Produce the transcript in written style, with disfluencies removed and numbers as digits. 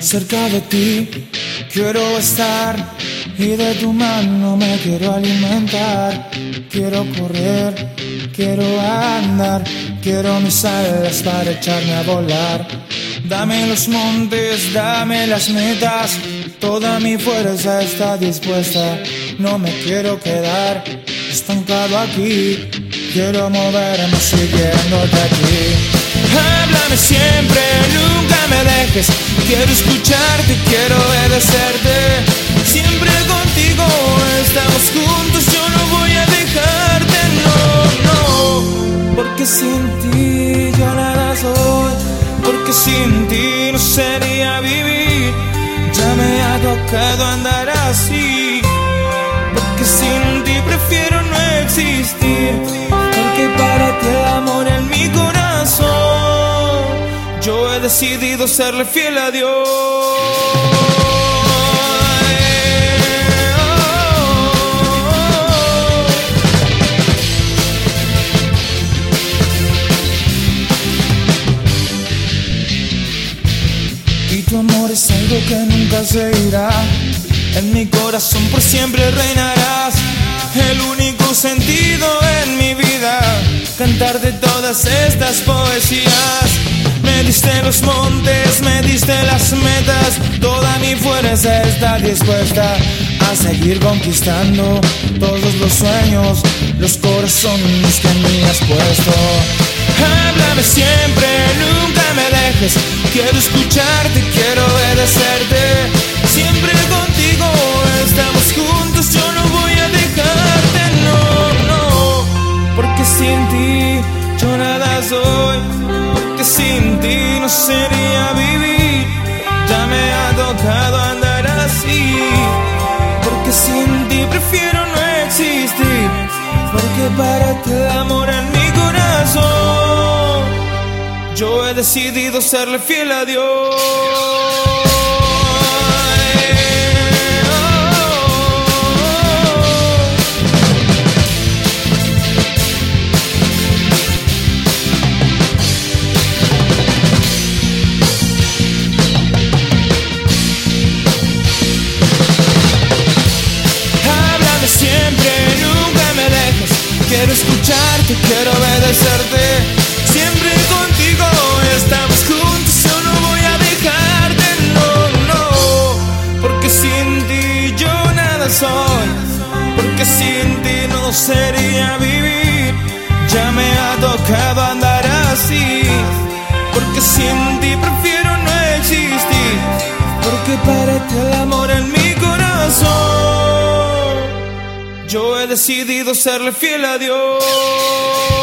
cerca de ti quiero estar y de tu mano me quiero alimentar. Quiero correr, quiero andar, quiero mis alas para echarme a volar. Dame los montes, dame las metas, toda mi fuerza está dispuesta. No me quiero quedar estancado aquí, quiero moverme siguiéndote aquí. Háblame siempre, nunca me dejes, quiero escucharte, quiero obedecerte. Siempre contigo estamos juntos, yo no voy a dejarte, no, no. Porque sin ti yo nada soy, porque sin ti no sería vivir. Ya me ha tocado andar así, porque sin ti prefiero no existir. Porque para ti el amor en mi corazón, yo he decidido serle fiel a Dios. Y tu amor es algo que nunca se irá, en mi corazón por siempre reinarás. El único sentido en mi vida, cantarte todas estas poesías. Me diste los montes, me diste las metas, toda mi fuerza está dispuesta a seguir conquistando todos los sueños, los corazones que en mí has puesto. Háblame siempre, nunca me dejes, quiero escucharte, quiero obedecerte. Siempre contigo estamos juntos, yo no voy a dejarte, no, no. Porque sin ti yo nada soy, porque sin ti no sería vivir. Ya me ha tocado andar así, porque sin ti prefiero no existir. Porque para ti el amor en mi corazón, yo he decidido serle fiel a Dios. Siempre, nunca me dejes, quiero escucharte, quiero obedecerte. Siempre contigo estamos juntos, yo no voy a dejarte, no, no. Porque sin ti yo nada soy, porque sin ti no sería vivir. Ya me ha tocado andar así, porque sin ti prefiero no existir. Porque para ti el amor en mi corazón, yo he decidido serle fiel a Dios.